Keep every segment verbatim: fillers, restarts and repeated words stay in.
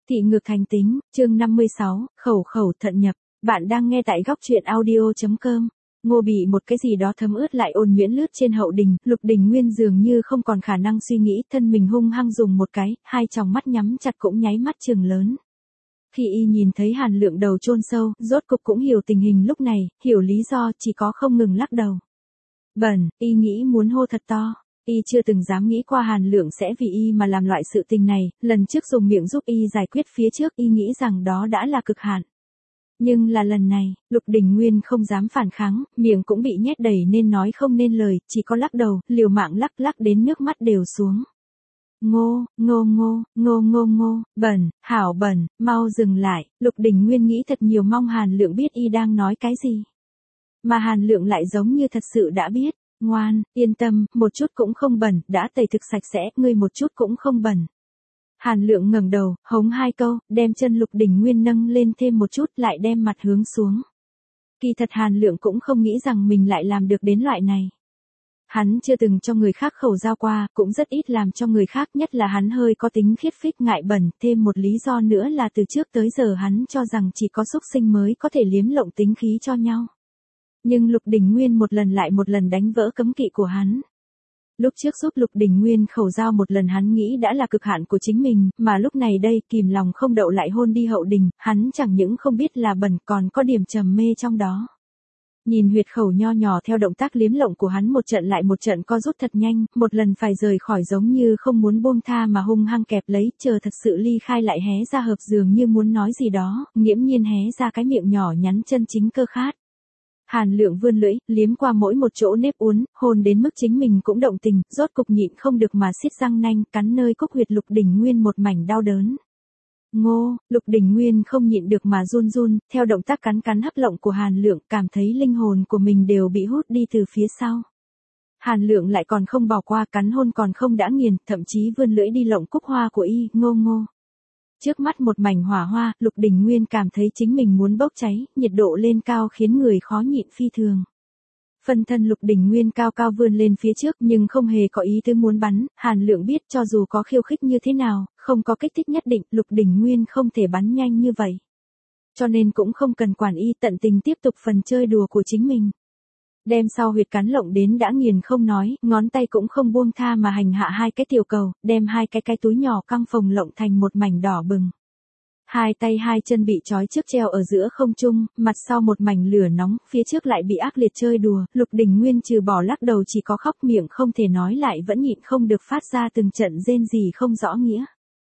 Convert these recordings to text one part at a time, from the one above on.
Thị ngược thành tính, chương năm mươi sáu, khẩu khẩu thận nhập. Bạn đang nghe tại góc truyện audio.com. Ngô bị một cái gì đó thấm ướt lại ôn nhuyễn lướt trên hậu đình, Lục Đình Nguyên dường như không còn khả năng suy nghĩ, thân mình hung hăng dùng một cái, hai tròng mắt nhắm chặt cũng nháy mắt trừng lớn. Khi y nhìn thấy Hàn Lượng đầu chôn sâu, rốt cục cũng hiểu tình hình lúc này, hiểu lý do, chỉ có không ngừng lắc đầu. Bẩn, y nghĩ muốn hô thật to. Y chưa từng dám nghĩ qua Hàn Lượng sẽ vì y mà làm loại sự tình này, lần trước dùng miệng giúp y giải quyết phía trước y nghĩ rằng đó đã là cực hạn. Nhưng là lần này, Lục Đình Nguyên không dám phản kháng, miệng cũng bị nhét đầy nên nói không nên lời, chỉ có lắc đầu, liều mạng lắc lắc đến nước mắt đều xuống. Ngô, ngô ngô, ngô ngô ngô, bẩn, hảo bẩn, mau dừng lại, Lục Đình Nguyên nghĩ thật nhiều mong Hàn Lượng biết y đang nói cái gì. Mà Hàn Lượng lại giống như thật sự đã biết. Ngoan, yên tâm, một chút cũng không bẩn, đã tẩy thực sạch sẽ, ngươi một chút cũng không bẩn. Hàn Lượng ngẩng đầu, hống hai câu, đem chân Lục Đình Nguyên nâng lên thêm một chút lại đem mặt hướng xuống. Kỳ thật Hàn Lượng cũng không nghĩ rằng mình lại làm được đến loại này. Hắn chưa từng cho người khác khẩu giao qua, cũng rất ít làm cho người khác, nhất là hắn hơi có tính khiết phích ngại bẩn, thêm một lý do nữa là từ trước tới giờ hắn cho rằng chỉ có súc sinh mới có thể liếm lộng tính khí cho nhau. Nhưng Lục Đình Nguyên một lần lại một lần đánh vỡ cấm kỵ của hắn. Lúc trước giúp Lục Đình Nguyên khẩu giao một lần hắn nghĩ đã là cực hạn của chính mình, mà lúc này đây kìm lòng không đậu lại hôn đi hậu đình, hắn chẳng những không biết là bẩn còn có điểm trầm mê trong đó. Nhìn huyệt khẩu nho nhỏ theo động tác liếm lộng của hắn một trận lại một trận co rút thật nhanh, một lần phải rời khỏi giống như không muốn buông tha mà hung hăng kẹp lấy, chờ thật sự ly khai lại hé ra hợp dường như muốn nói gì đó, nghiễm nhiên hé ra cái miệng nhỏ nhắn chân chính cơ khát. Hàn Lượng vươn lưỡi, liếm qua mỗi một chỗ nếp uốn, hôn đến mức chính mình cũng động tình, rốt cục nhịn không được mà xiết răng nanh, cắn nơi cúc huyệt Lục Đình Nguyên một mảnh đau đớn. Ngô, Lục Đình Nguyên không nhịn được mà run run, theo động tác cắn cắn hấp lộng của Hàn Lượng, cảm thấy linh hồn của mình đều bị hút đi từ phía sau. Hàn Lượng lại còn không bỏ qua, cắn hôn còn không đã nghiền, thậm chí vươn lưỡi đi lộng cúc hoa của y, ngô ngô. Trước mắt một mảnh hỏa hoa, Lục Đình Nguyên cảm thấy chính mình muốn bốc cháy, nhiệt độ lên cao khiến người khó nhịn phi thường. Phân thân Lục Đình Nguyên cao cao vươn lên phía trước nhưng không hề có ý tứ muốn bắn, Hàn Lượng biết cho dù có khiêu khích như thế nào, không có kích thích nhất định, Lục Đình Nguyên không thể bắn nhanh như vậy. Cho nên cũng không cần quản y, tận tình tiếp tục phần chơi đùa của chính mình. Đem sau huyệt cắn lộng đến đã nghiền không nói, ngón tay cũng không buông tha mà hành hạ hai cái tiểu cầu, đem hai cái cái túi nhỏ căng phồng lộng thành một mảnh đỏ bừng. Hai tay hai chân bị trói trước treo ở giữa không trung, mặt sau một mảnh lửa nóng, phía trước lại bị ác liệt chơi đùa, Lục Đình Nguyên trừ bỏ lắc đầu chỉ có khóc, miệng không thể nói lại vẫn nhịn không được phát ra từng trận rên rỉ không rõ nghĩa.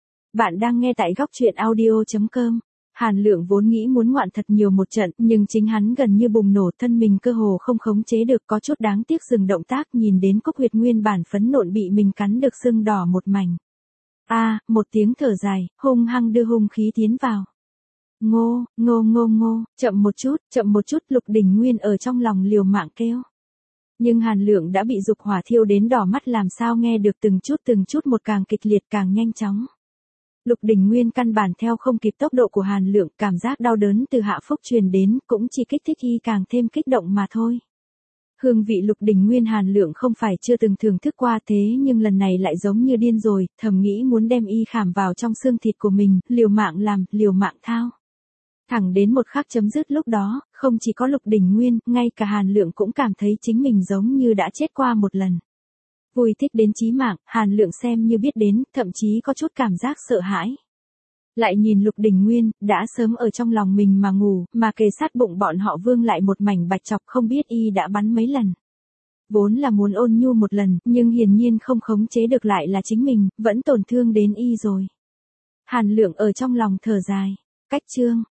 Bạn đang nghe tại góc truyện audio.com. Hàn Lượng vốn nghĩ muốn ngoạn thật nhiều một trận, nhưng chính hắn gần như bùng nổ, thân mình cơ hồ không khống chế được, có chút đáng tiếc dừng động tác, nhìn đến cúc huyệt nguyên bản phấn nộn bị mình cắn được sưng đỏ một mảnh. A, à, một tiếng thở dài, hung hăng đưa hung khí tiến vào. Ngô, ngô ngô ngô, chậm một chút, chậm một chút, Lục Đình Nguyên ở trong lòng liều mạng kêu. Nhưng Hàn Lượng đã bị dục hỏa thiêu đến đỏ mắt, làm sao nghe được từng chút từng chút một, càng kịch liệt càng nhanh chóng. Lục Đình Nguyên căn bản theo không kịp tốc độ của Hàn Lượng, cảm giác đau đớn từ hạ phúc truyền đến, cũng chỉ kích thích y càng thêm kích động mà thôi. Hương vị Lục Đình Nguyên Hàn Lượng không phải chưa từng thưởng thức qua, thế nhưng lần này lại giống như điên rồi, thầm nghĩ muốn đem y khảm vào trong xương thịt của mình, liều mạng làm, liều mạng thao. Thẳng đến một khắc chấm dứt lúc đó, không chỉ có Lục Đình Nguyên, ngay cả Hàn Lượng cũng cảm thấy chính mình giống như đã chết qua một lần. Vui thích đến chí mạng, Hàn Lượng xem như biết đến, thậm chí có chút cảm giác sợ hãi. Lại nhìn Lục Đình Nguyên, đã sớm ở trong lòng mình mà ngủ, mà kề sát bụng bọn họ vương lại một mảnh bạch chọc, không biết y đã bắn mấy lần. Vốn là muốn ôn nhu một lần, nhưng hiển nhiên không khống chế được lại là chính mình, vẫn tổn thương đến y rồi. Hàn Lượng ở trong lòng thở dài. Cách chương,